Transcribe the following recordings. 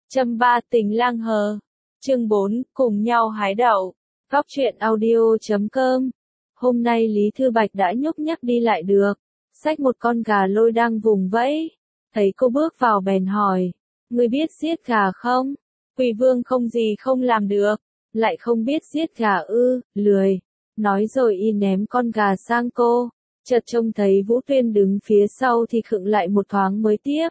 Châm ba tình lang hờ. Chương 4, cùng nhau hái đậu. Góc truyện audio.com. Hôm nay Lý Thư Bạch đã nhúc nhắc đi lại được. Xách một con gà lôi đang vùng vẫy. Thấy cô bước vào bèn hỏi. Ngươi biết giết gà không? Quỷ vương không gì không làm được. Lại không biết giết gà ư, lười. Nói rồi y ném con gà sang cô. Chợt trông thấy Vũ Tuyên đứng phía sau thì khựng lại một thoáng mới tiếp.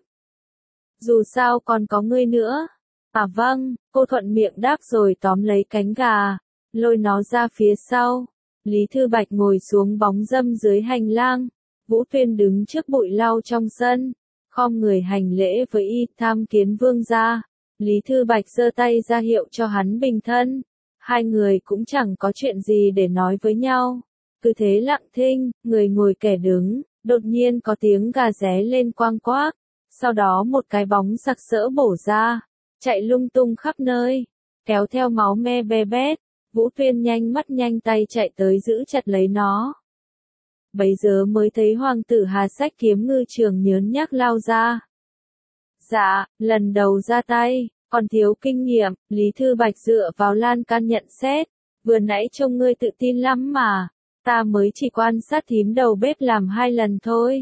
Dù sao còn có ngươi nữa. À vâng, cô thuận miệng đáp rồi tóm lấy cánh gà, lôi nó ra phía sau. Lý Thư Bạch ngồi xuống bóng râm dưới hành lang. Vũ Tuyên đứng trước bụi lau trong sân, khom người hành lễ với y, tham kiến vương gia. Lý Thư Bạch giơ tay ra hiệu cho hắn bình thân. Hai người cũng chẳng có chuyện gì để nói với nhau. Cứ thế lặng thinh, người ngồi kẻ đứng, đột nhiên có tiếng gà ré lên quang quác. Sau đó một cái bóng sặc sỡ bổ ra, chạy lung tung khắp nơi, kéo theo máu me be bét. Vũ Tuyên nhanh mắt nhanh tay chạy tới giữ chặt lấy nó. Bấy giờ mới thấy hoàng tử Hà xách kiếm ngư trường nhớn nhác lao ra. Dạ, lần đầu ra tay, còn thiếu kinh nghiệm. Lý Thư Bạch dựa vào lan can nhận xét. Vừa nãy trông ngươi tự tin lắm mà, ta mới chỉ quan sát thím đầu bếp làm 2 lần thôi.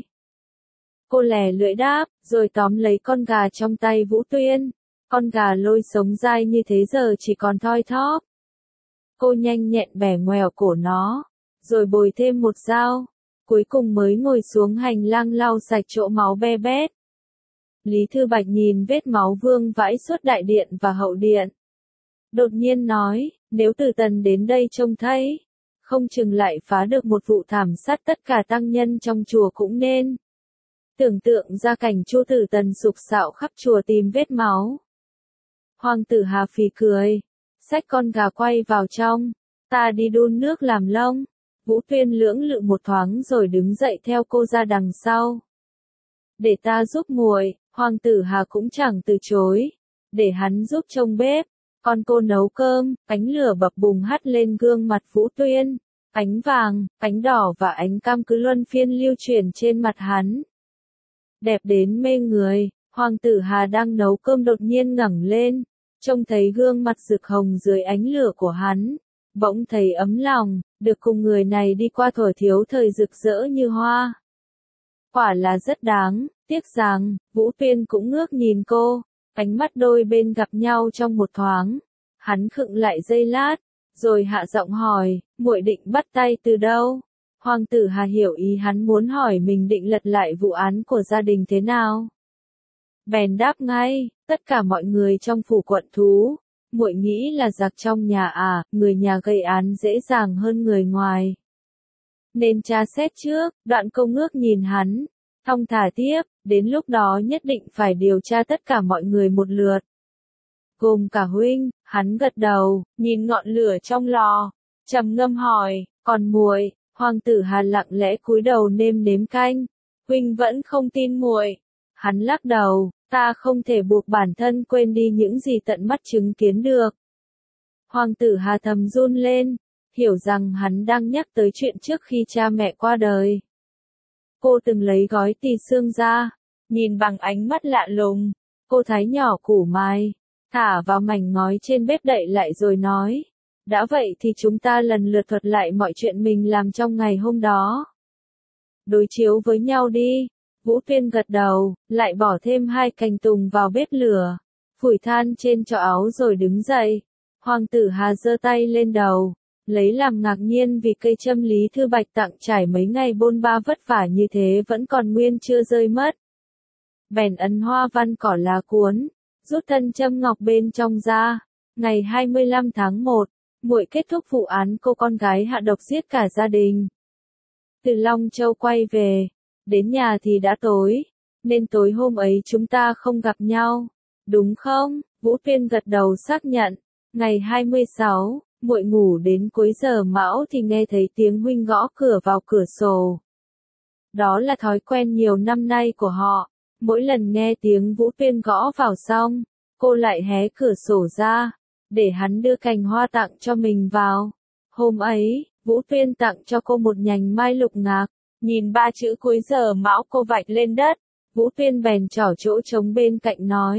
Cô lè lưỡi đáp, rồi tóm lấy con gà trong tay Vũ Tuyên. Con gà lôi sống dai như thế giờ chỉ còn thoi thóp. Cô nhanh nhẹn bẻ ngoèo cổ nó, rồi bồi thêm một dao. Cuối cùng mới ngồi xuống hành lang lau sạch chỗ máu be bét. Lý Thư Bạch nhìn vết máu vương vãi suốt đại điện và hậu điện. Đột nhiên nói, nếu Tử Tần đến đây trông thấy, không chừng lại phá được một vụ thảm sát tất cả tăng nhân trong chùa cũng nên. Tưởng tượng ra cảnh Chu Tử Tần sục sạo khắp chùa tìm vết máu. Hoàng tử Hà phì cười, xách con gà quay vào trong, ta đi đun nước làm lông. Vũ Tuyên lưỡng lự một thoáng rồi đứng dậy theo cô ra đằng sau. Để ta giúp muội. Hoàng tử Hà cũng chẳng từ chối, để hắn giúp trông bếp. Còn cô nấu cơm. Ánh lửa bập bùng hắt lên gương mặt Vũ Tuyên, ánh vàng, ánh đỏ và ánh cam cứ luân phiên lưu chuyển trên mặt hắn. Đẹp đến mê người. Hoàng tử Hà đang nấu cơm đột nhiên ngẩng lên, trông thấy gương mặt rực hồng dưới ánh lửa của hắn, bỗng thấy ấm lòng, được cùng người này đi qua thuở thiếu thời rực rỡ như hoa. Quả là rất đáng tiếc rằng, Vũ Tuyên cũng ngước nhìn cô, ánh mắt đôi bên gặp nhau trong một thoáng. Hắn khựng lại giây lát, rồi hạ giọng hỏi, muội định bắt tay từ đâu? Hoàng tử Hà hiểu ý hắn muốn hỏi mình định lật lại vụ án của gia đình thế nào. Bèn đáp ngay, tất cả mọi người trong phủ quận thú. Muội nghĩ là giặc trong nhà à, người nhà gây án dễ dàng hơn người ngoài. Nên tra xét trước. Đoạn Câu ngước nhìn hắn, thong thả tiếp, đến lúc đó nhất định phải điều tra tất cả mọi người một lượt. Gồm cả huynh. Hắn gật đầu, nhìn ngọn lửa trong lò, trầm ngâm hỏi, còn muội? Hoàng tử Hà lặng lẽ cúi đầu nêm nếm canh. Huynh vẫn không tin muội. Hắn lắc đầu, ta không thể buộc bản thân quên đi những gì tận mắt chứng kiến được. Hoàng tử Hà thầm run lên, hiểu rằng hắn đang nhắc tới chuyện trước khi cha mẹ qua đời. Cô từng lấy gói tỳ xương ra, nhìn bằng ánh mắt lạ lùng. Cô thái nhỏ củ mai, thả vào mảnh ngói trên bếp đậy lại rồi nói. Đã vậy thì chúng ta lần lượt thuật lại mọi chuyện mình làm trong ngày hôm đó. Đối chiếu với nhau đi. Vũ Tuyên gật đầu, lại bỏ thêm 2 cành tùng vào bếp lửa, phủi than trên chõ áo rồi đứng dậy. Hoàng tử Hà giơ tay lên đầu, lấy làm ngạc nhiên vì cây châm Lý Thư Bạch tặng trải mấy ngày bôn ba vất vả như thế vẫn còn nguyên chưa rơi mất. Bèn ấn hoa văn cỏ lá cuốn, rút thân châm ngọc bên trong ra. Ngày 25 tháng 1, muội kết thúc vụ án cô con gái hạ độc giết cả gia đình. Từ Long Châu quay về, đến nhà thì đã tối, nên tối hôm ấy chúng ta không gặp nhau, đúng không? Vũ Tuyên gật đầu xác nhận. Ngày 26, muội ngủ đến cuối giờ mão thì nghe thấy tiếng huynh gõ cửa vào cửa sổ. Đó là thói quen nhiều năm nay của họ. Mỗi lần nghe tiếng Vũ Tuyên gõ vào xong, cô lại hé cửa sổ ra, để hắn đưa cành hoa tặng cho mình vào. Hôm ấy, Vũ Tuyên tặng cho cô một nhành mai lục ngạc. Nhìn 3 chữ cuối giờ mão cô vạch lên đất, Vũ Tuyên bèn trỏ chỗ trống bên cạnh nói.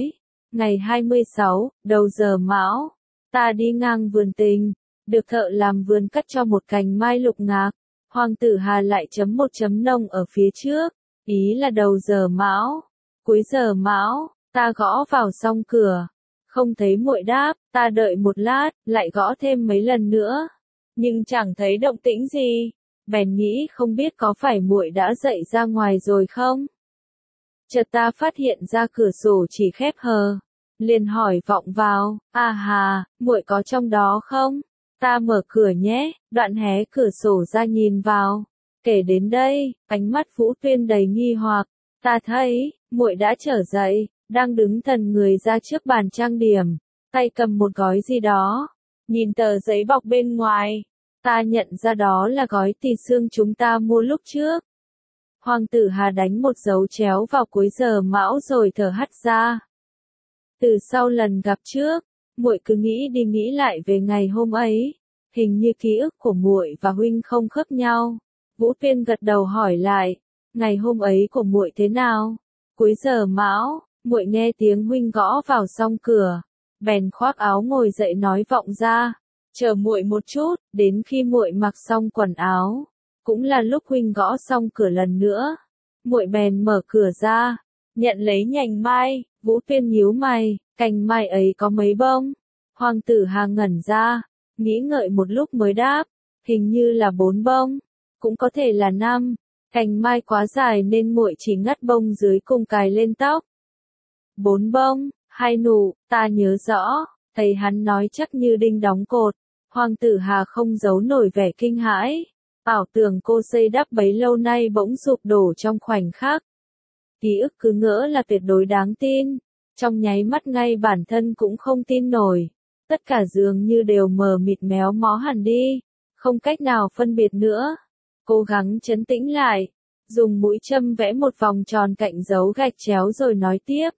Ngày 26, đầu giờ mão, ta đi ngang vườn tình, được thợ làm vườn cắt cho một cành mai lục ngạc. Hoàng tử Hà lại chấm một chấm nông ở phía trước, ý là đầu giờ mão. Cuối giờ mão, ta gõ vào song cửa, không thấy muội đáp, ta đợi một lát, lại gõ thêm mấy lần nữa, nhưng chẳng thấy động tĩnh gì, bèn nghĩ không biết có phải muội đã dậy ra ngoài rồi không. Chợt ta phát hiện ra cửa sổ chỉ khép hờ, liền hỏi vọng vào, à hà, muội có trong đó không? Ta mở cửa nhé, đoạn hé cửa sổ ra nhìn vào. Kể đến đây, ánh mắt Vũ Tuyên đầy nghi hoặc, ta thấy, muội đã trở dậy, đang đứng thần người ra trước bàn trang điểm, tay cầm một gói gì đó. Nhìn tờ giấy bọc bên ngoài, ta nhận ra đó là gói tỳ xương chúng ta mua lúc trước. Hoàng tử Hà đánh một dấu chéo vào cuối giờ mão rồi thở hắt ra. Từ sau lần gặp trước, muội cứ nghĩ đi nghĩ lại về ngày hôm ấy, hình như ký ức của muội và huynh không khớp nhau. Vũ Tuyên gật đầu hỏi lại, ngày hôm ấy của muội thế nào? Cuối giờ mão, muội nghe tiếng huynh gõ vào song cửa, bèn khoác áo ngồi dậy nói vọng ra, chờ muội một chút, đến khi muội mặc xong quần áo, cũng là lúc huynh gõ xong cửa lần nữa. Muội bèn mở cửa ra, nhận lấy nhành mai. Vũ Tuyên nhíu mày, cành mai ấy có mấy bông? Hoàng tử Hà ngẩn ra, nghĩ ngợi một lúc mới đáp, hình như là 4 bông, cũng có thể là 5. Cành mai quá dài nên muội chỉ ngắt bông dưới cùng cài lên tóc. 4 bông, 2 nụ, ta nhớ rõ, thấy hắn nói chắc như đinh đóng cột. Hoàng tử Hà không giấu nổi vẻ kinh hãi, ảo tưởng cô xây đắp bấy lâu nay bỗng sụp đổ trong khoảnh khắc. Ký ức cứ ngỡ là tuyệt đối đáng tin, trong nháy mắt ngay bản thân cũng không tin nổi, tất cả dường như đều mờ mịt méo mó hẳn đi, không cách nào phân biệt nữa. Cố gắng trấn tĩnh lại, dùng mũi châm vẽ một vòng tròn cạnh dấu gạch chéo rồi nói tiếp.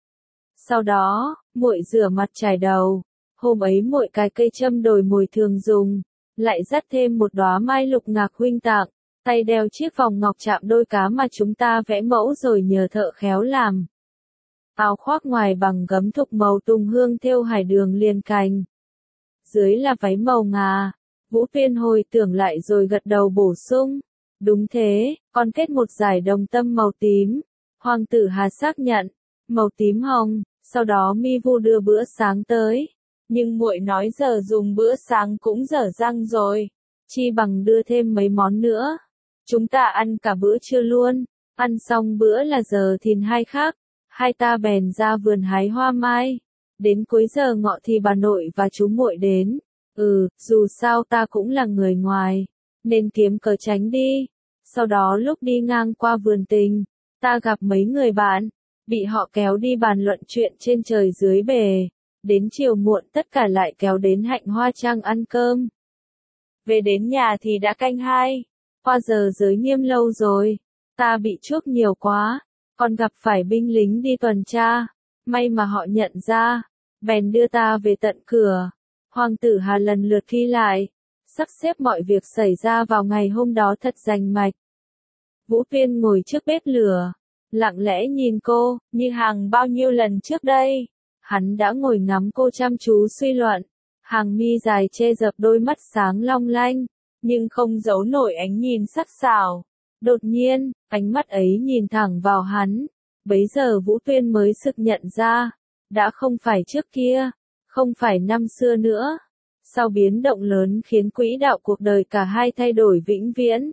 Sau đó, muội rửa mặt chải đầu, hôm ấy muội cài cây châm đồi mồi thường dùng, lại dắt thêm một đóa mai lục ngạc huynh tặng. Tay đeo chiếc vòng ngọc chạm đôi cá mà chúng ta vẽ mẫu rồi nhờ thợ khéo làm. Áo khoác ngoài bằng gấm thục màu tùng hương thêu hải đường liền cành. Dưới là váy màu ngà. Vũ Tuyên hồi tưởng lại rồi gật đầu bổ sung. Đúng thế, còn kết một dải đồng tâm màu tím. Hoàng tử Hà xác nhận, màu tím hồng, sau đó Mi Vu đưa bữa sáng tới. Nhưng muội nói giờ dùng bữa sáng cũng dở dang rồi. Chi bằng đưa thêm mấy món nữa. Chúng ta ăn cả bữa trưa luôn, ăn xong bữa là giờ thìn hai khác, hai ta bèn ra vườn hái hoa mai. Đến cuối giờ ngọ thì bà nội và chú muội đến. Dù sao ta cũng là người ngoài, nên kiếm cớ tránh đi. Sau đó lúc đi ngang qua vườn tình, ta gặp mấy người bạn, bị họ kéo đi bàn luận chuyện trên trời dưới bề. Đến chiều muộn tất cả lại kéo đến Hạnh Hoa Trang ăn cơm. Về đến nhà thì đã canh 2. Qua giờ giới nghiêm lâu rồi, ta bị chuốc nhiều quá, còn gặp phải binh lính đi tuần tra, may mà họ nhận ra, bèn đưa ta về tận cửa. Hoàng tử Hà lần lượt ghi lại, sắp xếp mọi việc xảy ra vào ngày hôm đó thật rành mạch. Vũ Tuyên ngồi trước bếp lửa, lặng lẽ nhìn cô, như hàng bao nhiêu lần trước đây. Hắn đã ngồi ngắm cô chăm chú suy luận, hàng mi dài che dập đôi mắt sáng long lanh, nhưng không giấu nổi ánh nhìn sắc sảo. Đột nhiên, ánh mắt ấy nhìn thẳng vào hắn. Bấy giờ Vũ Tuyên mới sực nhận ra, đã không phải trước kia, không phải năm xưa nữa. Sau biến động lớn khiến quỹ đạo cuộc đời cả hai thay đổi vĩnh viễn.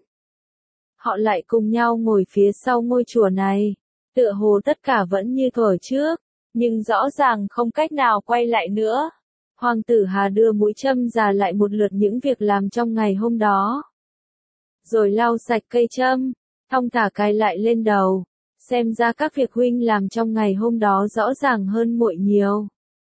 Họ lại cùng nhau ngồi phía sau ngôi chùa này, tựa hồ tất cả vẫn như thuở trước, nhưng rõ ràng không cách nào quay lại nữa. Hoàng tử Hà đưa mũi châm già lại một lượt những việc làm trong ngày hôm đó. Rồi lau sạch cây châm, thong thả cài lại lên đầu. Xem ra các việc huynh làm trong ngày hôm đó rõ ràng hơn muội nhiều.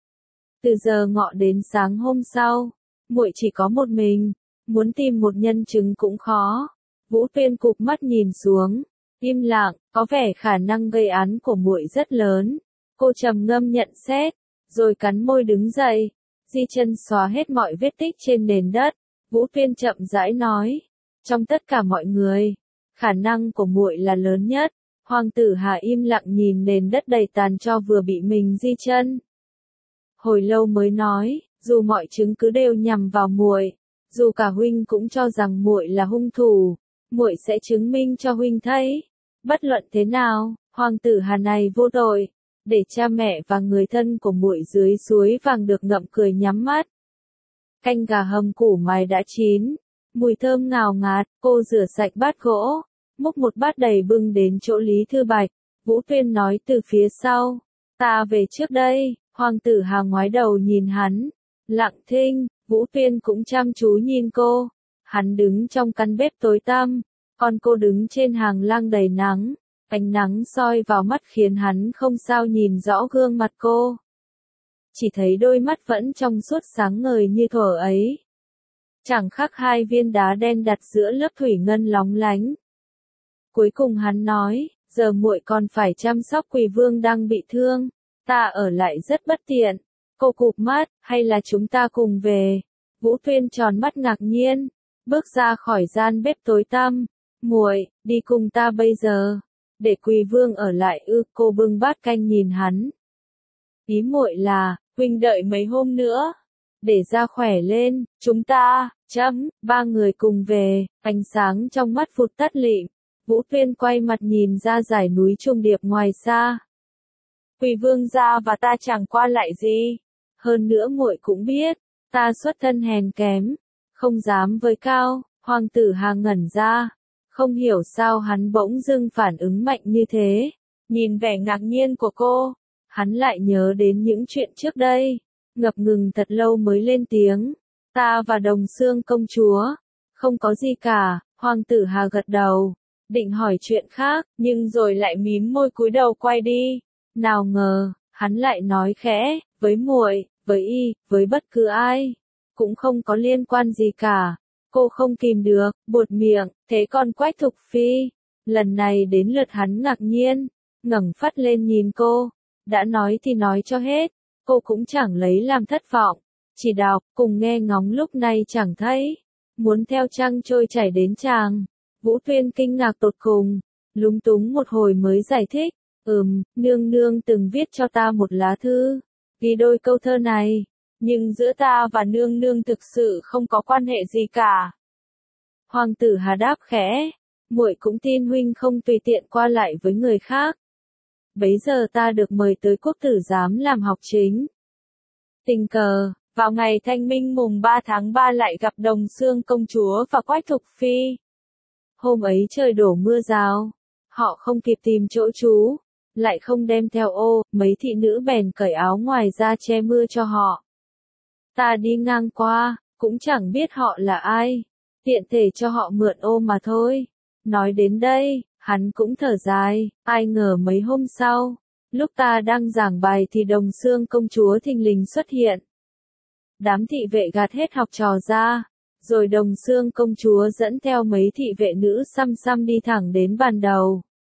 Từ giờ ngọ đến sáng hôm sau, muội chỉ có một mình, muốn tìm một nhân chứng cũng khó. Vũ Tuyên cụp mắt nhìn xuống, im lặng, có vẻ khả năng gây án của muội rất lớn. Cô trầm ngâm nhận xét, rồi cắn môi đứng dậy. Di chân xóa hết mọi vết tích trên nền đất. Vũ Tuyên chậm rãi nói, trong tất cả mọi người, khả năng của muội là lớn nhất. Hoàng tử Hà im lặng nhìn nền đất đầy tàn tro vừa bị mình di chân. hồi lâu mới nói, dù mọi chứng cứ đều nhằm vào muội, dù cả huynh cũng cho rằng muội là hung thủ, muội sẽ chứng minh cho huynh thấy, bất luận thế nào, hoàng tử Hà này vô tội, để cha mẹ và người thân của muội dưới suối vàng được ngậm cười nhắm mắt. Canh gà hầm củ mài đã chín, mùi thơm ngào ngạt, cô rửa sạch bát gỗ, múc một bát đầy bưng đến chỗ Lý Thư Bạch, Vũ Tuyên nói từ phía sau, ta về trước đây, hoàng tử Hà ngoái đầu nhìn hắn, lặng thinh, Vũ Tuyên cũng chăm chú nhìn cô, hắn đứng trong căn bếp tối tăm, còn cô đứng trên hàng lang đầy nắng, ánh nắng soi vào mắt khiến hắn không sao nhìn rõ gương mặt cô. Chỉ thấy đôi mắt vẫn trong suốt sáng ngời như thuở ấy. Chẳng khác hai viên đá đen đặt giữa lớp thủy ngân lóng lánh. Cuối cùng hắn nói, giờ muội còn phải chăm sóc Quỳ Vương đang bị thương, ta ở lại rất bất tiện. Cô cụp mắt, hay là chúng ta cùng về? Vũ Tuyên tròn mắt ngạc nhiên, bước ra khỏi gian bếp tối tăm. Muội, đi cùng ta bây giờ. Để Quỳ Vương ở lại ư? Cô bưng bát canh nhìn hắn. Ý muội là, huynh đợi mấy hôm nữa, để ra khỏe lên, chúng ta, ba người cùng về, ánh sáng trong mắt vụt tắt lịm. Vũ Tuyên quay mặt nhìn ra dải núi trùng điệp ngoài xa. Quỳ Vương gia và ta chẳng qua lại gì. Hơn nữa muội cũng biết, ta xuất thân hèn kém, không dám với cao. Hoàng tử Hà ngẩn ra, không hiểu sao hắn bỗng dưng phản ứng mạnh như thế. Nhìn vẻ ngạc nhiên của cô, hắn lại nhớ đến những chuyện trước đây, ngập ngừng thật lâu mới lên tiếng. Ta và Đồng Xương công chúa, không có gì cả. Hoàng tử Hà gật đầu, định hỏi chuyện khác, nhưng rồi lại mím môi cúi đầu quay đi. Nào ngờ, hắn lại nói khẽ, với muội, với y, với bất cứ ai, cũng không có liên quan gì cả. Cô không kìm được, buột miệng, thế còn Quách Thục Phi? Lần này đến lượt hắn ngạc nhiên, ngẩng phát lên nhìn cô, đã nói thì nói cho hết, cô cũng chẳng lấy làm thất vọng, chỉ đọc, cùng nghe ngóng lúc này chẳng thấy, muốn theo trăng trôi chảy đến chàng. Vũ Tuyên kinh ngạc tột cùng, lúng túng một hồi mới giải thích, nương nương từng viết cho ta một lá thư, ghi đôi câu thơ này, nhưng giữa ta và nương nương thực sự không có quan hệ gì cả. Hoàng tử Hà đáp khẽ, muội cũng tin huynh không tùy tiện qua lại với người khác. Bấy giờ ta được mời tới quốc tử giám làm học chính. Tình cờ, vào ngày Thanh Minh mùng 3 tháng 3 lại gặp Đồng Xương công chúa và Quách Thục Phi. Hôm ấy trời đổ mưa rào, họ không kịp tìm chỗ trú, lại không đem theo ô, mấy thị nữ bèn cởi áo ngoài ra che mưa cho họ. Ta đi ngang qua, cũng chẳng biết họ là ai, tiện thể cho họ mượn ô mà thôi. Nói đến đây, hắn cũng thở dài, ai ngờ mấy hôm sau, lúc ta đang giảng bài thì Đồng Xương công chúa thình lình xuất hiện. Đám thị vệ gạt hết học trò ra, rồi Đồng Xương công chúa dẫn theo mấy thị vệ nữ xăm xăm đi thẳng đến bàn đầu.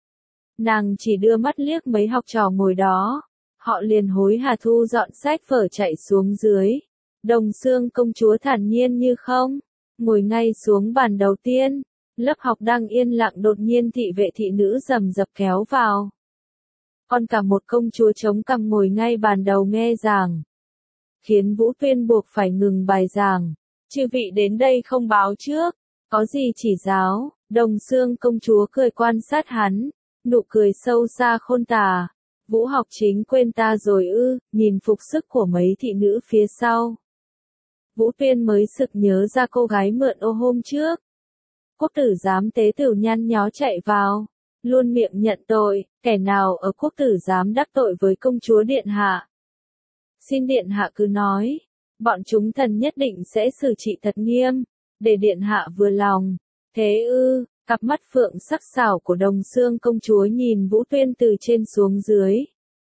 Nàng chỉ đưa mắt liếc mấy học trò ngồi đó, họ liền hối hả thu dọn sách vở chạy xuống dưới. Đồng Xương công chúa thản nhiên như không, ngồi ngay xuống bàn đầu tiên. Lớp học đang yên lặng đột nhiên thị vệ thị nữ rầm rập kéo vào. Còn cả một công chúa chống cằm ngồi ngay bàn đầu nghe giảng, khiến Vũ Tuyên buộc phải ngừng bài giảng. Chư vị đến đây không báo trước, có gì chỉ giáo? Đồng Xương công chúa cười quan sát hắn, nụ cười sâu xa khôn tả. Vũ học chính quên ta rồi ư? Nhìn phục sức của mấy thị nữ phía sau, Vũ Tuyên mới sực nhớ ra cô gái mượn ô hôm trước. Quốc tử giám tế tửu nhăn nhó chạy vào, luôn miệng nhận tội, kẻ nào ở quốc tử giám đắc tội với công chúa điện hạ. Xin điện hạ cứ nói, bọn chúng thần nhất định sẽ xử trị thật nghiêm, để điện hạ vừa lòng. Thế ư? Cặp mắt phượng sắc sảo của Đồng Xương công chúa nhìn Vũ Tuyên từ trên xuống dưới,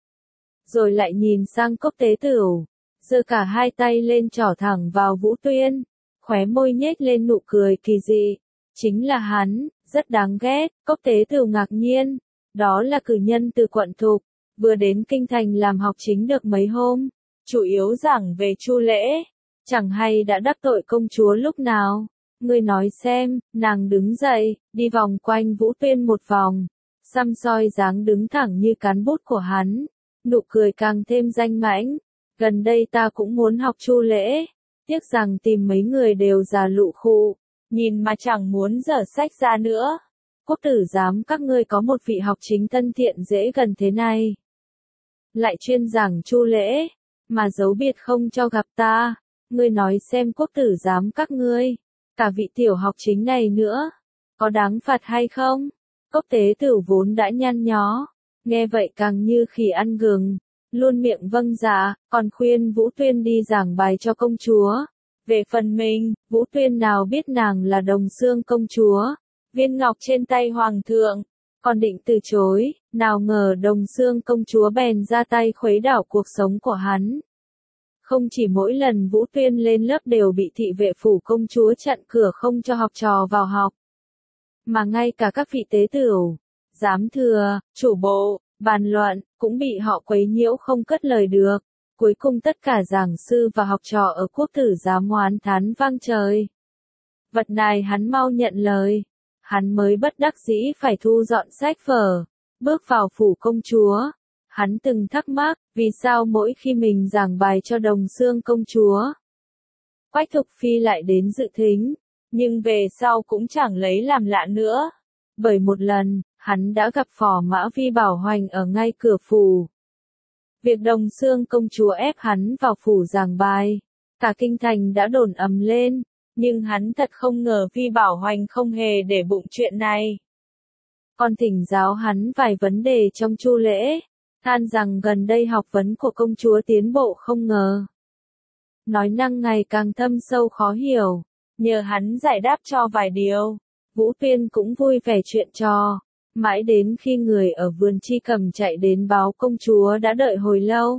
rồi lại nhìn sang cốc tế tửu, giơ cả hai tay lên trỏ thẳng vào Vũ Tuyên, khóe môi nhếch lên nụ cười kỳ dị. Chính là hắn, rất đáng ghét. Cốc tế tửu ngạc nhiên, đó là cử nhân từ quận Thục, vừa đến kinh thành làm học chính được mấy hôm, chủ yếu giảng về chu lễ, chẳng hay đã đắc tội công chúa lúc nào. Ngươi nói xem. Nàng đứng dậy, đi vòng quanh Vũ Tuyên một vòng, xăm soi dáng đứng thẳng như cán bút của hắn, nụ cười càng thêm danh mãnh. Gần đây ta cũng muốn học Chu lễ, tiếc rằng tìm mấy người đều già lụ khụ, nhìn mà chẳng muốn dở sách ra nữa. Quốc tử giám các ngươi có một vị học chính thân thiện dễ gần thế này, lại chuyên giảng Chu lễ, mà giấu biệt không cho gặp ta. Ngươi nói xem quốc tử giám các ngươi, cả vị tiểu học chính này nữa, có đáng phạt hay không? Cốc tế tử vốn đã nhăn nhó, nghe vậy càng như khỉ ăn gừng, luôn miệng vâng dạ, còn khuyên Vũ Tuyên đi giảng bài cho công chúa. Về phần mình, Vũ Tuyên nào biết nàng là Đồng Xương công chúa, viên ngọc trên tay hoàng thượng, còn định từ chối, nào ngờ Đồng Xương công chúa bèn ra tay khuấy đảo cuộc sống của hắn. Không chỉ mỗi lần Vũ Tuyên lên lớp đều bị thị vệ phủ công chúa chặn cửa không cho học trò vào học, mà ngay cả các vị tế tửu, giám thừa, chủ bộ, bàn luận, cũng bị họ quấy nhiễu không cất lời được. Cuối cùng tất cả giảng sư và học trò ở quốc tử giám oán thán vang trời. Vật này hắn mau nhận lời, hắn mới bất đắc dĩ phải thu dọn sách vở, bước vào phủ công chúa. Hắn từng thắc mắc, vì sao mỗi khi mình giảng bài cho Đồng Xương công chúa, Quách Thục Phi lại đến dự thính, nhưng về sau cũng chẳng lấy làm lạ nữa. Bởi một lần, hắn đã gặp Phò Mã Vi Bảo Hoành ở ngay cửa phủ. Việc Đồng Xương công chúa ép hắn vào phủ giảng bài, cả kinh thành đã đồn ầm lên, nhưng hắn thật không ngờ Vi Bảo Hoành không hề để bụng chuyện này. Còn thỉnh giáo hắn vài vấn đề trong Chu lễ, than rằng gần đây học vấn của công chúa tiến bộ không ngờ. Nói năng ngày càng thâm sâu khó hiểu, nhờ hắn giải đáp cho vài điều, Vũ Tuyên cũng vui vẻ chuyện trò. Mãi đến khi người ở vườn Chi Cầm chạy đến báo công chúa đã đợi hồi lâu,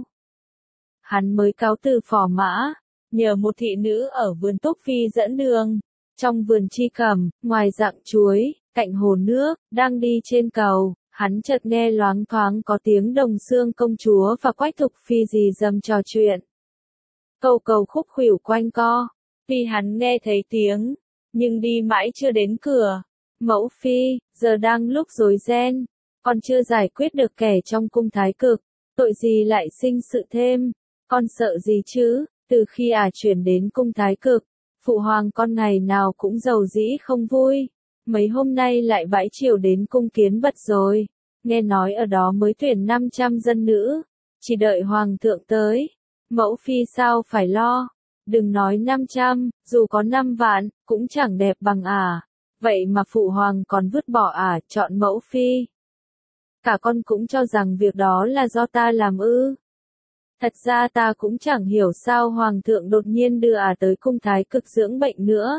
hắn mới cáo từ Phò Mã, nhờ một thị nữ ở vườn Túc Phi dẫn đường. Trong vườn Chi Cầm, ngoài rặng chuối, cạnh hồ nước, đang đi trên cầu, hắn chợt nghe loáng thoáng có tiếng Đồng Xương công chúa và Quách Thục Phi rì rầm trò chuyện. Cầu cầu khúc khuỷu quanh co, tuy hắn nghe thấy tiếng, nhưng đi mãi chưa đến cửa. Mẫu phi, giờ đang lúc rối ren, còn chưa giải quyết được kẻ trong cung thái cực, tội gì lại sinh sự thêm, con sợ gì chứ? Từ khi chuyển đến cung thái cực, phụ hoàng con ngày nào cũng giàu dĩ không vui, mấy hôm nay lại bãi triều đến cung Kiến Bật rồi, nghe nói ở đó mới tuyển 500 dân nữ, chỉ đợi hoàng thượng tới. Mẫu phi sao phải lo, đừng nói 500, dù có 5 vạn, cũng chẳng đẹp bằng vậy mà phụ hoàng còn vứt bỏ chọn mẫu phi. Cả con cũng cho rằng việc đó là do ta làm ư. Thật ra ta cũng chẳng hiểu sao hoàng thượng đột nhiên đưa tới cung thái cực dưỡng bệnh nữa.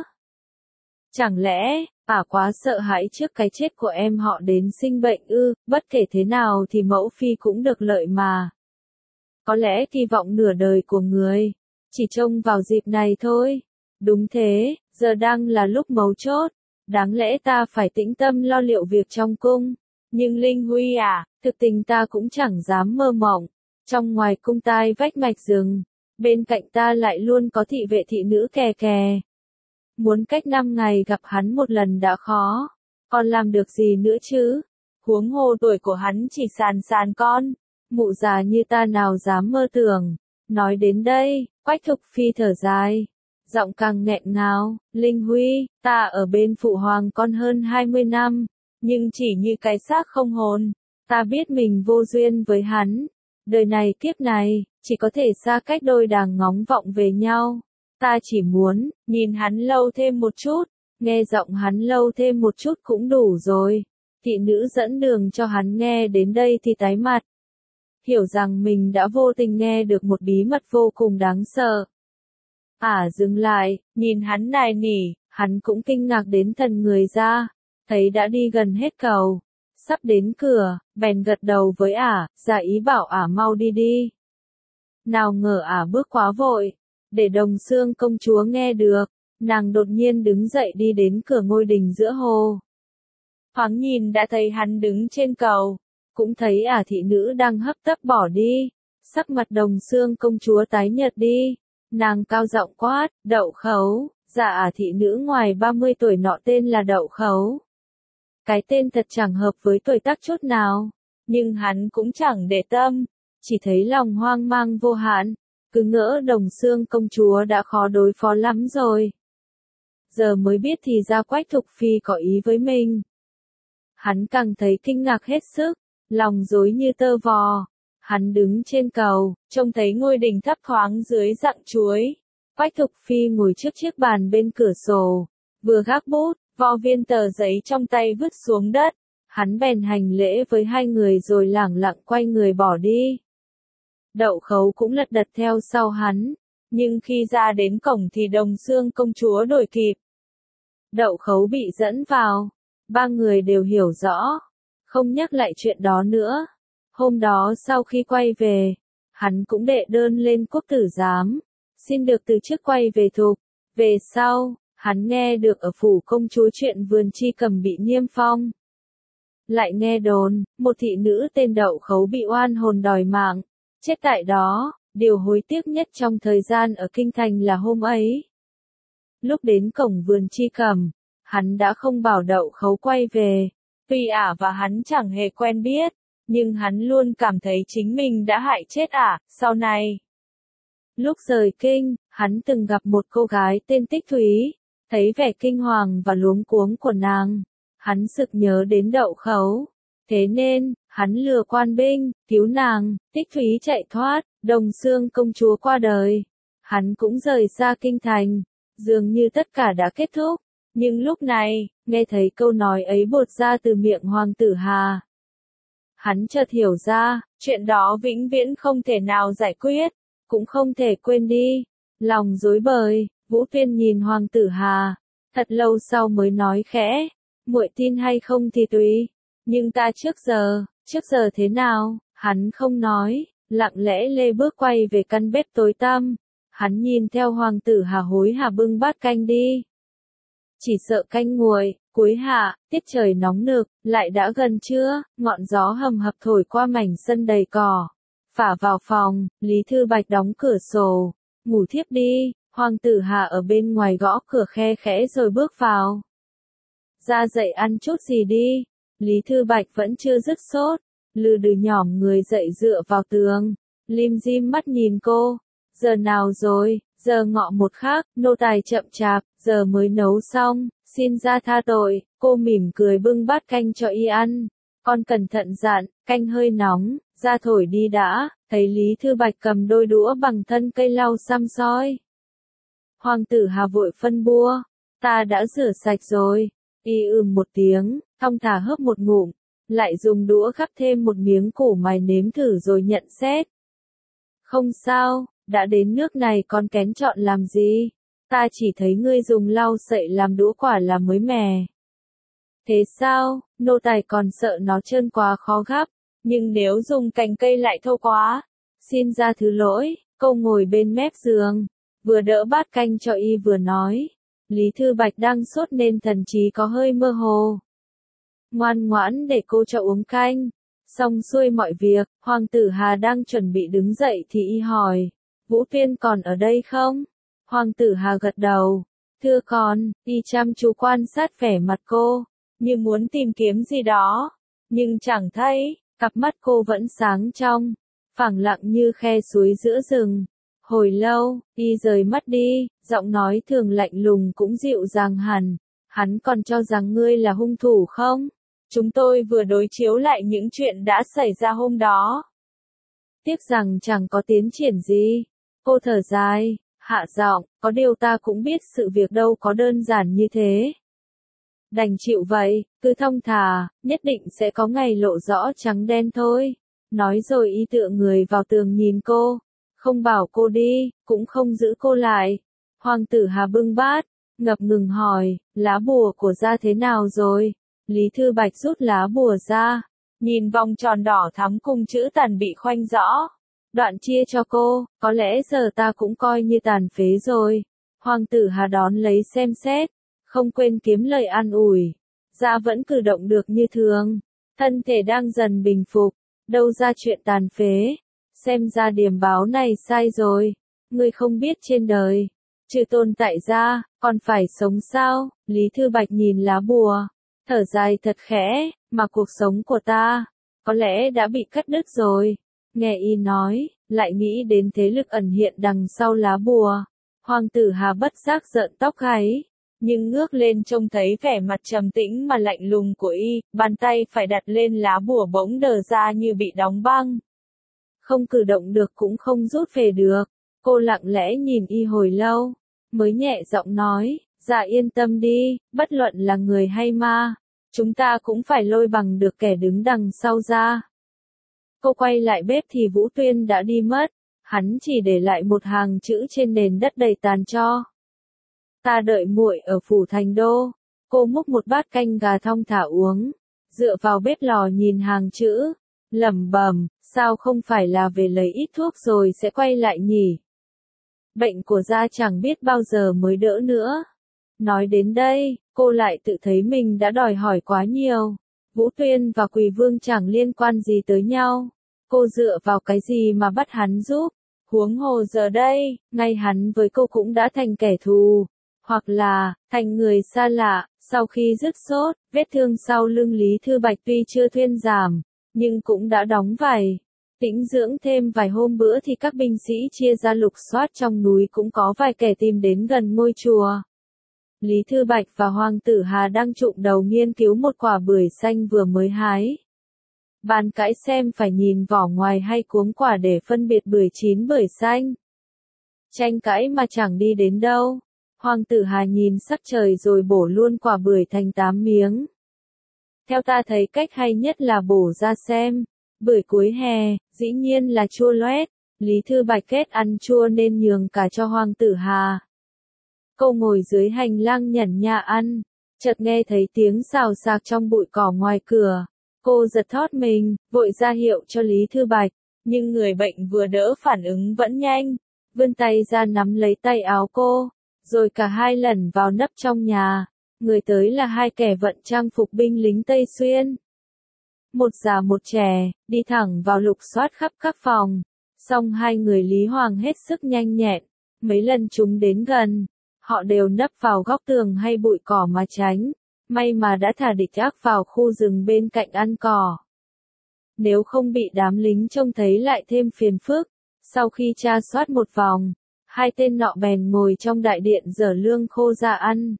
Chẳng lẽ, quá sợ hãi trước cái chết của em họ đến sinh bệnh ư? Bất kể thế nào thì mẫu phi cũng được lợi mà. Có lẽ kỳ vọng nửa đời của người, chỉ trông vào dịp này thôi. Đúng thế, giờ đang là lúc mấu chốt. Đáng lẽ ta phải tĩnh tâm lo liệu việc trong cung. Nhưng Linh Huy thực tình ta cũng chẳng dám mơ mộng. Trong ngoài cung tai vách mạch rừng, bên cạnh ta lại luôn có thị vệ thị nữ kè kè. Muốn cách 5 ngày gặp hắn một lần đã khó, còn làm được gì nữa chứ? Huống hồ tuổi của hắn chỉ sàn con, mụ già như ta nào dám mơ tưởng. Nói đến đây, Quách Thục Phi thở dài, giọng càng nghẹn ngào, Linh Huy, ta ở bên phụ hoàng con hơn 20 năm, nhưng chỉ như cái xác không hồn, ta biết mình vô duyên với hắn, đời này kiếp này, chỉ có thể xa cách đôi đàng ngóng vọng về nhau, ta chỉ muốn, nhìn hắn lâu thêm một chút, nghe giọng hắn lâu thêm một chút cũng đủ rồi. Thị nữ dẫn đường cho hắn nghe đến đây thì tái mặt, hiểu rằng mình đã vô tình nghe được một bí mật vô cùng đáng sợ. Dừng lại, nhìn hắn nài nỉ, hắn cũng kinh ngạc đến thần người ra, thấy đã đi gần hết cầu, sắp đến cửa, bèn gật đầu với ra ý bảo mau đi đi. Nào ngờ bước quá vội, để Đồng Xương công chúa nghe được, nàng đột nhiên đứng dậy đi đến cửa ngôi đình giữa hồ. Thoáng nhìn đã thấy hắn đứng trên cầu, cũng thấy thị nữ đang hấp tấp bỏ đi, sắc mặt Đồng Xương công chúa tái nhợt đi. Nàng cao giọng quát, Đậu Khấu, dạ thị nữ ngoài 30 tuổi nọ tên là Đậu Khấu. Cái tên thật chẳng hợp với tuổi tác chút nào, nhưng hắn cũng chẳng để tâm, chỉ thấy lòng hoang mang vô hạn, cứ ngỡ Đồng Xương công chúa đã khó đối phó lắm rồi. Giờ mới biết thì ra Quách Thục Phi có ý với mình. Hắn càng thấy kinh ngạc hết sức, lòng rối như tơ vò. Hắn đứng trên cầu, trông thấy ngôi đình thấp thoáng dưới rặng chuối. Quách Thục Phi ngồi trước chiếc bàn bên cửa sổ, vừa gác bút, vò viên tờ giấy trong tay vứt xuống đất. Hắn bèn hành lễ với hai người rồi lẳng lặng quay người bỏ đi. Đậu Khấu cũng lật đật theo sau hắn, nhưng khi ra đến cổng thì Đồng Xương công chúa đuổi kịp. Đậu Khấu bị dẫn vào, ba người đều hiểu rõ, không nhắc lại chuyện đó nữa. Hôm đó sau khi quay về, hắn cũng đệ đơn lên quốc tử giám, xin được từ chức quay về Thục. Về sau, hắn nghe được ở phủ công chúa chuyện vườn chi cầm bị niêm phong. Lại nghe đồn, một thị nữ tên Đậu Khấu bị oan hồn đòi mạng, chết tại đó. Điều hối tiếc nhất trong thời gian ở kinh thành là hôm ấy. Lúc đến cổng vườn chi cầm, hắn đã không bảo Đậu Khấu quay về. Tuy ả và hắn chẳng hề quen biết, nhưng hắn luôn cảm thấy chính mình đã hại chết ả. Sau này, lúc rời kinh, hắn từng gặp một cô gái tên Tích Thúy, thấy vẻ kinh hoàng và luống cuống của nàng, hắn sực nhớ đến Đậu Khấu. Thế nên, hắn lừa quan binh, cứu nàng. Tích Thúy chạy thoát, Đồng Xương công chúa qua đời. Hắn cũng rời xa kinh thành, dường như tất cả đã kết thúc. Nhưng lúc này, nghe thấy câu nói ấy buột ra từ miệng Hoàng tử Hà. Hắn chợt hiểu ra, chuyện đó vĩnh viễn không thể nào giải quyết, cũng không thể quên đi. Lòng rối bời, Vũ Tuyên nhìn Hoàng tử Hà, thật lâu sau mới nói khẽ, muội tin hay không thì tùy, nhưng ta trước giờ thế nào? Hắn không nói, lặng lẽ lê bước quay về căn bếp tối tăm. Hắn nhìn theo Hoàng tử Hà hối hả bưng bát canh đi. Chỉ sợ canh nguội, cuối hạ, tiết trời nóng nực, lại đã gần trưa, ngọn gió hầm hập thổi qua mảnh sân đầy cỏ. Phả vào phòng, Lý Thư Bạch đóng cửa sổ, ngủ thiếp đi. Hoàng tử Hà ở bên ngoài gõ cửa khe khẽ rồi bước vào. Ra dậy ăn chút gì đi. Lý Thư Bạch vẫn chưa dứt sốt, lừ đừ nhỏm người dậy dựa vào tường, lim dim mắt nhìn cô. Giờ nào rồi? Giờ ngọ một khắc, nô tài chậm chạp, giờ mới nấu xong, xin ra tha tội. Cô mỉm cười bưng bát canh cho y ăn. Con cẩn thận dặn, canh hơi nóng, ra thổi đi đã. Thấy Lý Thư Bạch cầm đôi đũa bằng thân cây lau xăm soi. Hoàng tử Hà vội phân bua, ta đã rửa sạch rồi. Y một tiếng, thong thả hớp một ngụm, lại dùng đũa gắp thêm một miếng củ mài nếm thử rồi nhận xét. Không sao, đã đến nước này con kén chọn làm gì? Ta chỉ thấy ngươi dùng lau sậy làm đũa quả là mới mẻ. Thế sao? Nô tài còn sợ nó trơn quá khó gắp, nhưng nếu dùng cành cây lại thô quá. Xin ra thứ lỗi. Cô ngồi bên mép giường, vừa đỡ bát canh cho y vừa nói. Lý Thư Bạch đang sốt nên thần trí có hơi mơ hồ. Ngoan ngoãn để cô cho uống canh. Xong xuôi mọi việc, Hoàng tử Hà đang chuẩn bị đứng dậy thì y hỏi, Vũ Tuyên còn ở đây không? Hoàng tử Hà gật đầu, thưa con. Y chăm chú quan sát vẻ mặt cô, như muốn tìm kiếm gì đó, nhưng chẳng thấy. Cặp mắt cô vẫn sáng trong, phẳng lặng như khe suối giữa rừng. Hồi lâu, y rời mắt đi, giọng nói thường lạnh lùng cũng dịu dàng hẳn. Hắn còn cho rằng ngươi là hung thủ không? Chúng tôi vừa đối chiếu lại những chuyện đã xảy ra hôm đó. Tiếc rằng chẳng có tiến triển gì. Cô thở dài, hạ giọng, có điều ta cũng biết sự việc đâu có đơn giản như thế. Đành chịu vậy, cứ thong thả, nhất định sẽ có ngày lộ rõ trắng đen thôi. Nói rồi y tựa người vào tường nhìn cô, không bảo cô đi, cũng không giữ cô lại. Hoàng tử Hà bưng bát, ngập ngừng hỏi, lá bùa của gia thế nào rồi? Lý Thư Bạch rút lá bùa ra, nhìn vòng tròn đỏ thắm cùng chữ tàn bị khoanh rõ. Đoạn chia cho cô, có lẽ giờ ta cũng coi như tàn phế rồi. Hoàng tử Hà đón lấy xem xét, không quên kiếm lời an ủi. Dạ vẫn cử động được như thường, thân thể đang dần bình phục, đâu ra chuyện tàn phế. Xem ra điểm báo này sai rồi, ngươi không biết trên đời, trừ tồn tại ra, còn phải sống sao? Lý Thư Bạch nhìn lá bùa, thở dài thật khẽ, mà cuộc sống của ta, có lẽ đã bị cắt đứt rồi. Nghe y nói, lại nghĩ đến thế lực ẩn hiện đằng sau lá bùa. Hoàng tử Hà bất giác rợn tóc gáy, nhưng ngước lên trông thấy vẻ mặt trầm tĩnh mà lạnh lùng của y, bàn tay phải đặt lên lá bùa bỗng đờ ra như bị đóng băng. Không cử động được cũng không rút về được. Cô lặng lẽ nhìn y hồi lâu, mới nhẹ giọng nói, dạ yên tâm đi, bất luận là người hay ma, chúng ta cũng phải lôi bằng được kẻ đứng đằng sau ra. Cô quay lại bếp thì Vũ Tuyên đã đi mất, hắn chỉ để lại một hàng chữ trên nền đất đầy tàn tro. Ta đợi muội ở phủ thành đô. Cô múc một bát canh gà thong thả uống, dựa vào bếp lò nhìn hàng chữ, lẩm bẩm, sao không phải là về lấy ít thuốc rồi sẽ quay lại nhỉ? Bệnh của gia chẳng biết bao giờ mới đỡ nữa. Nói đến đây, cô lại tự thấy mình đã đòi hỏi quá nhiều. Vũ Tuyên và Quỳ Vương chẳng liên quan gì tới nhau. Cô dựa vào cái gì mà bắt hắn giúp? Huống hồ giờ đây, ngay hắn với cô cũng đã thành kẻ thù, hoặc là thành người xa lạ. Sau khi dứt sốt, vết thương sau lưng Lý Thư Bạch tuy chưa thuyên giảm, nhưng cũng đã đóng vảy. Tĩnh dưỡng thêm vài hôm bữa thì các binh sĩ chia ra lục soát trong núi, cũng có vài kẻ tìm đến gần ngôi chùa. Lý Thư Bạch và Hoàng tử Hà đang chụm đầu nghiên cứu một quả bưởi xanh vừa mới hái. Bàn cãi xem phải nhìn vỏ ngoài hay cuống quả để phân biệt bưởi chín bưởi xanh. Tranh cãi mà chẳng đi đến đâu. Hoàng tử Hà nhìn sắc trời rồi bổ luôn quả bưởi thành 8 miếng. Theo ta thấy cách hay nhất là bổ ra xem. Bưởi cuối hè, dĩ nhiên là chua loét. Lý Thư Bạch ghét ăn chua nên nhường cả cho Hoàng tử Hà. Cô ngồi dưới hành lang nhẩn nha ăn, chợt nghe thấy tiếng xào xạc trong bụi cỏ ngoài cửa. Cô giật thót mình, vội ra hiệu cho Lý Thư Bạch, nhưng người bệnh vừa đỡ phản ứng vẫn nhanh, vươn tay ra nắm lấy tay áo cô, rồi cả hai lần vào nấp trong nhà. Người tới là hai kẻ vận trang phục binh lính Tây Xuyên. Một già một trẻ, đi thẳng vào lục soát khắp các phòng. Song hai người Lý Hoàng hết sức nhanh nhẹn, mấy lần chúng đến gần, họ đều nấp vào góc tường hay bụi cỏ mà tránh. May mà đã thả địch ác vào khu rừng bên cạnh ăn cỏ. Nếu không bị đám lính trông thấy lại thêm phiền phức. Sau khi tra soát một vòng, hai tên nọ bèn ngồi trong đại điện dở lương khô ra ăn.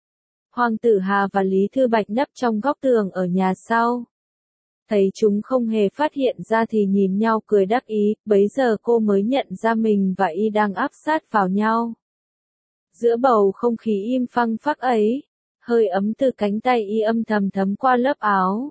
Hoàng tử Hà và Lý Thư Bạch nấp trong góc tường ở nhà sau. Thấy chúng không hề phát hiện ra thì nhìn nhau cười đắc ý, bấy giờ cô mới nhận ra mình và y đang áp sát vào nhau. Giữa bầu không khí im phăng phắc ấy, hơi ấm từ cánh tay y âm thầm thấm qua lớp áo,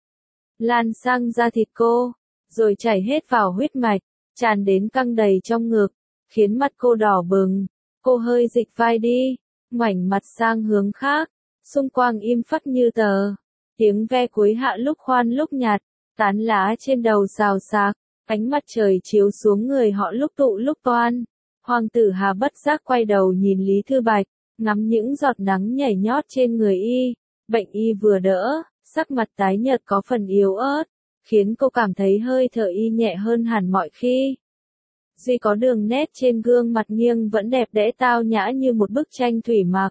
lan sang da thịt cô, rồi chảy hết vào huyết mạch, tràn đến căng đầy trong ngực, khiến mặt cô đỏ bừng. Cô hơi dịch vai đi, ngoảnh mặt sang hướng khác, xung quanh im phắt như tờ. Tiếng ve cuối hạ lúc khoan lúc nhạt, tán lá trên đầu xào xạc, ánh mặt trời chiếu xuống người họ lúc tụ lúc toan. Hoàng tử Hà bất giác quay đầu nhìn Lý Thư Bạch, ngắm những giọt nắng nhảy nhót trên người y. Bệnh y vừa đỡ, sắc mặt tái nhợt có phần yếu ớt, khiến cô cảm thấy hơi thở y nhẹ hơn hẳn mọi khi. Duy có đường nét trên gương mặt nghiêng vẫn đẹp đẽ tao nhã như một bức tranh thủy mặc.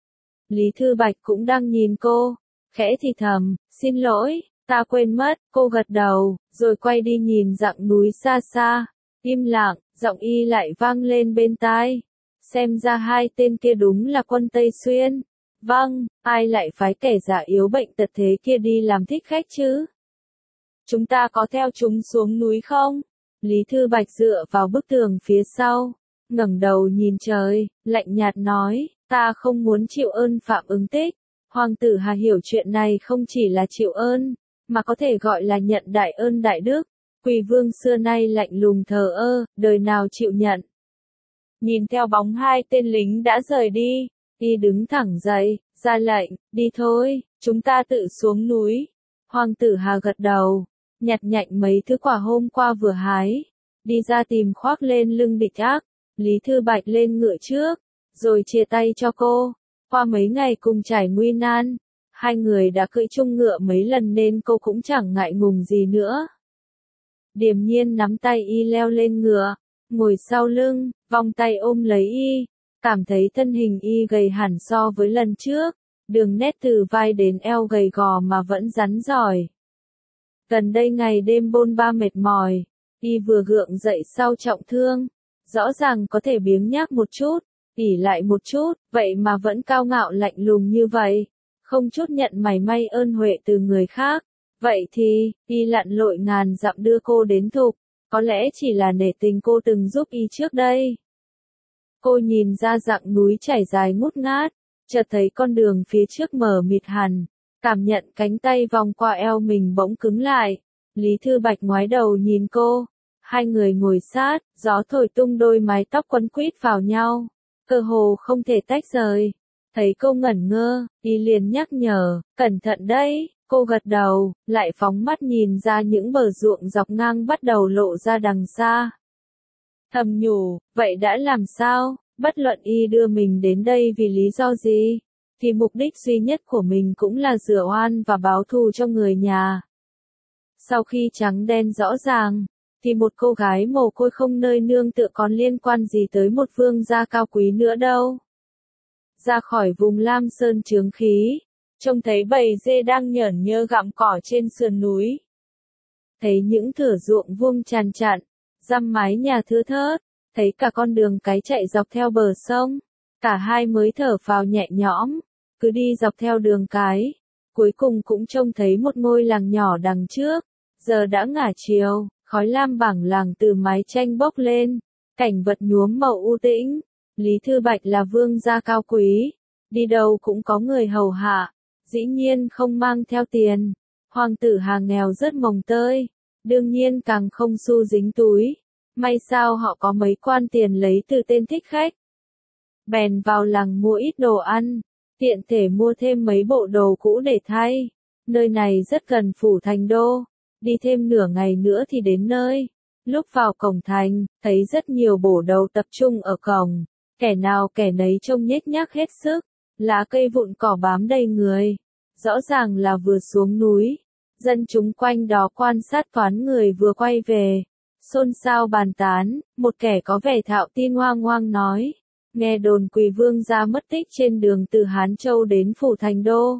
Lý Thư Bạch cũng đang nhìn cô, khẽ thì thầm, xin lỗi, ta quên mất. Cô gật đầu, rồi quay đi nhìn dặng núi xa xa. Im lặng, giọng y lại vang lên bên tai. Xem ra hai tên kia đúng là quân Tây Xuyên. Vâng, ai lại phái kẻ giả yếu bệnh tật thế kia đi làm thích khách chứ? Chúng ta có theo chúng xuống núi không? Lý Thư Bạch dựa vào bức tường phía sau, ngẩng đầu nhìn trời, lạnh nhạt nói, ta không muốn chịu ơn Phạm Ứng Tích. Hoàng tử Hà hiểu chuyện này không chỉ là chịu ơn, mà có thể gọi là nhận đại ơn đại đức. Quỳ Vương xưa nay lạnh lùng thờ ơ, đời nào chịu nhận. Nhìn theo bóng hai tên lính đã rời đi, y đứng thẳng dậy, ra lệnh, đi thôi, chúng ta tự xuống núi. Hoàng tử Hà gật đầu, nhặt nhạnh mấy thứ quả hôm qua vừa hái, đi ra tìm khoác lên lưng địch ác. Lý Thư Bạch lên ngựa trước, rồi chia tay cho cô. Qua mấy ngày cùng trải nguy nan, hai người đã cưỡi chung ngựa mấy lần nên cô cũng chẳng ngại ngùng gì nữa. Điềm nhiên nắm tay y leo lên ngựa, ngồi sau lưng, vòng tay ôm lấy y, cảm thấy thân hình y gầy hẳn so với lần trước, đường nét từ vai đến eo gầy gò mà vẫn rắn giỏi. Gần đây ngày đêm bôn ba mệt mỏi, Y vừa gượng dậy sau trọng thương, rõ ràng có thể biếng nhác một chút, ỉ lại một chút, vậy mà vẫn cao ngạo lạnh lùng như vậy, không chút nhận mảy may ơn huệ từ người khác. Vậy thì, Y lặn lội ngàn dặm đưa cô đến Thục, có lẽ chỉ là nể tình cô từng giúp Y trước đây. Cô nhìn ra dặng núi trải dài ngút ngát, chợt thấy con đường phía trước mờ mịt hẳn, cảm nhận cánh tay vòng qua eo mình bỗng cứng lại. Lý Thư Bạch ngoái đầu nhìn cô, hai người ngồi sát, gió thổi tung đôi mái tóc quấn quýt vào nhau, cơ hồ không thể tách rời. Thấy cô ngẩn ngơ, Y liền nhắc nhở, cẩn thận đấy. Cô gật đầu, lại phóng mắt nhìn ra những bờ ruộng dọc ngang bắt đầu lộ ra đằng xa. Thầm nhủ, vậy đã làm sao, bất luận Y đưa mình đến đây vì lý do gì, thì mục đích duy nhất của mình cũng là rửa oan và báo thù cho người nhà. Sau khi trắng đen rõ ràng, thì một cô gái mồ côi không nơi nương tựa còn liên quan gì tới một vương gia cao quý nữa đâu. Ra khỏi vùng Lam Sơn chướng khí, trông thấy bầy dê đang nhởn nhơ gặm cỏ trên sườn núi. Thấy những thửa ruộng vuông tràn trặn, dăm mái nhà thưa thớt, thấy cả con đường cái chạy dọc theo bờ sông. Cả hai mới thở phào nhẹ nhõm, cứ đi dọc theo đường cái. Cuối cùng cũng trông thấy một ngôi làng nhỏ đằng trước. Giờ đã ngả chiều, khói lam bảng làng từ mái tranh bốc lên. Cảnh vật nhuốm màu u tĩnh. Lý Thư Bạch là vương gia cao quý. Đi đâu cũng có người hầu hạ. Dĩ nhiên không mang theo tiền. Hoàng tử hàng nghèo rất mồng tơi. Đương nhiên càng không xu dính túi. May sao họ có mấy quan tiền lấy từ tên thích khách. Bèn vào làng mua ít đồ ăn. Tiện thể mua thêm mấy bộ đồ cũ để thay. Nơi này rất gần phủ thành đô. Đi thêm nửa ngày nữa thì đến nơi. Lúc vào cổng thành, thấy rất nhiều bổ đầu tập trung ở cổng. Kẻ nào kẻ nấy trông nhếch nhác hết sức. Lá cây vụn cỏ bám đầy người. Rõ ràng là vừa xuống núi. Dân chúng quanh đó quan sát toán người vừa quay về. Xôn xao bàn tán, một kẻ có vẻ thạo tin hoang hoang nói. Nghe đồn Quỳ Vương gia mất tích trên đường từ Hán Châu đến phủ thành đô.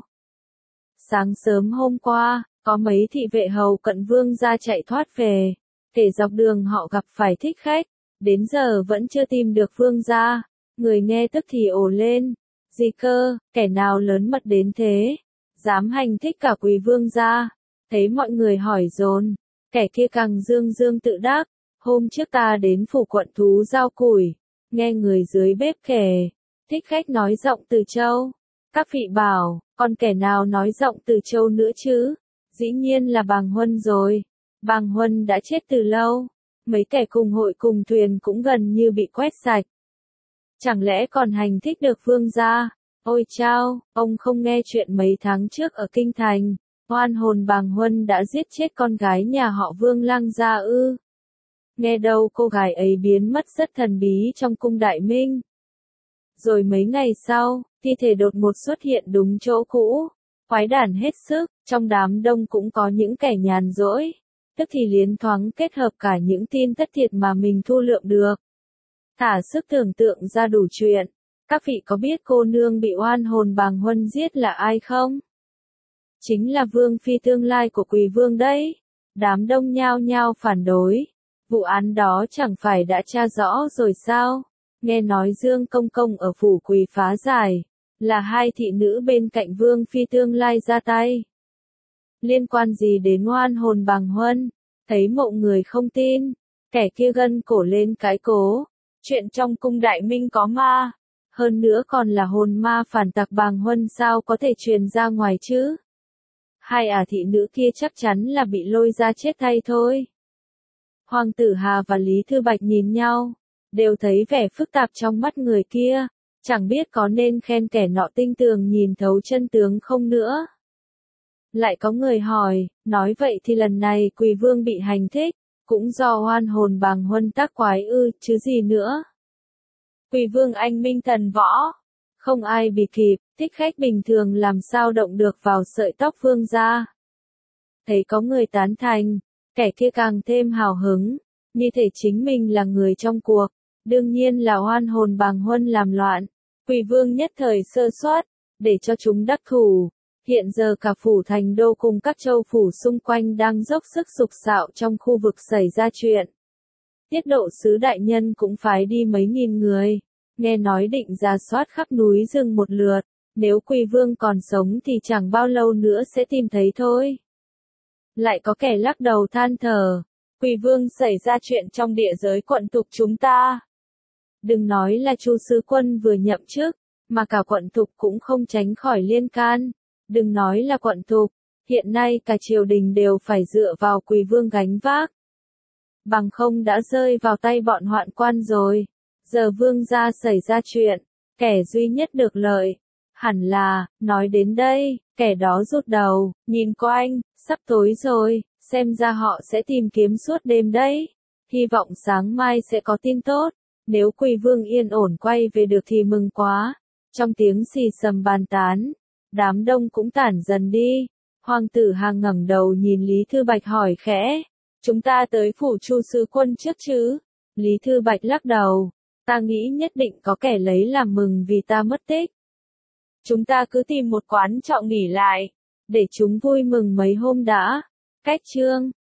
Sáng sớm hôm qua, có mấy thị vệ hầu cận Vương gia chạy thoát về. Kể dọc đường họ gặp phải thích khách. Đến giờ vẫn chưa tìm được Vương gia. Người nghe tức thì ồ lên. Gì cơ, kẻ nào lớn mật đến thế? Dám hành thích cả Quỳ Vương gia. Thấy mọi người hỏi dồn. Kẻ kia càng dương dương tự đắc. Hôm trước ta đến phủ quận thú giao củi. Nghe người dưới bếp kể. Thích khách nói giọng Từ Châu. Các vị bảo, còn kẻ nào nói giọng Từ Châu nữa chứ? Dĩ nhiên là Bàng Huân rồi. Bàng Huân đã chết từ lâu. Mấy kẻ cùng hội cùng thuyền cũng gần như bị quét sạch. Chẳng lẽ còn hành thích được vương gia? Ôi chao, ông không nghe chuyện mấy tháng trước ở Kinh Thành. Oan hồn Bàng Huân đã giết chết con gái nhà họ Vương Lăng gia ư. Nghe đâu cô gái ấy biến mất rất thần bí trong cung Đại Minh. Rồi mấy ngày sau, thi thể đột ngột xuất hiện đúng chỗ cũ. Quái đản hết sức, trong đám đông cũng có những kẻ nhàn rỗi. Tức thì liến thoáng kết hợp cả những tin thất thiệt mà mình thu lượm được. Thả sức tưởng tượng ra đủ chuyện. Các vị có biết cô nương bị oan hồn Bàng Huân giết là ai không? Chính là Vương Phi tương lai của Quỳ Vương đấy. Đám đông nhao nhao phản đối. Vụ án đó chẳng phải đã tra rõ rồi sao? Nghe nói Dương Công Công ở phủ Quỳ phá giải. Là hai thị nữ bên cạnh Vương Phi tương lai ra tay. Liên quan gì đến oan hồn Bàng Huân? Thấy mộ người không tin. Kẻ kia gân cổ lên cái cố. Chuyện trong cung Đại Minh có ma. Hơn nữa còn là hồn ma phản tặc Bàng Huân sao có thể truyền ra ngoài chứ? Hai thị nữ kia chắc chắn là bị lôi ra chết thay thôi. Hoàng tử Hà và Lý Thư Bạch nhìn nhau. Đều thấy vẻ phức tạp trong mắt người kia. Chẳng biết có nên khen kẻ nọ tinh tường nhìn thấu chân tướng không nữa. Lại có người hỏi, nói vậy thì lần này Quỳ Vương bị hành thích, cũng do oan hồn Bàng Huân tác quái ư, chứ gì nữa. Quỳ Vương anh minh thần võ, không ai bị kịp, thích khách bình thường làm sao động được vào sợi tóc Vương gia. Thấy có người tán thành, kẻ kia càng thêm hào hứng, như thể chính mình là người trong cuộc, đương nhiên là oan hồn Bàng Huân làm loạn. Quỳ Vương nhất thời sơ suất, để cho chúng đắc thủ, Hiện giờ cả phủ thành đô cùng các châu phủ xung quanh đang dốc sức sục sạo trong khu vực xảy ra chuyện. Tiết độ sứ đại nhân cũng phái đi mấy nghìn người, nghe nói định rà soát khắp núi rừng một lượt, nếu Quỳ Vương còn sống thì chẳng bao lâu nữa sẽ tìm thấy thôi. Lại có kẻ lắc đầu than thở, Quỳ Vương xảy ra chuyện trong địa giới quận Thục chúng ta. Đừng nói là Chu sứ quân vừa nhậm chức, mà cả quận Thục cũng không tránh khỏi liên can. Đừng nói là quận Thục, hiện nay cả triều đình đều phải dựa vào Quỳ Vương gánh vác. Bằng không đã rơi vào tay bọn hoạn quan rồi. Giờ vương gia xảy ra chuyện, kẻ duy nhất được lợi. Hẳn là, nói đến đây, kẻ đó rút đầu, nhìn quanh, sắp tối rồi, xem ra họ sẽ tìm kiếm suốt đêm đấy. Hy vọng sáng mai sẽ có tin tốt, nếu Quỳ Vương yên ổn quay về được thì mừng quá. Trong tiếng xì xầm bàn tán, đám đông cũng tản dần đi. Hoàng tử Hàng ngẩng đầu nhìn Lý Thư Bạch hỏi khẽ, chúng ta tới phủ Chu sứ quân trước chứ? Lý Thư Bạch lắc đầu, ta nghĩ nhất định có kẻ lấy làm mừng vì ta mất tích. Chúng ta cứ tìm một quán trọ nghỉ lại, để chúng vui mừng mấy hôm đã. Cách chương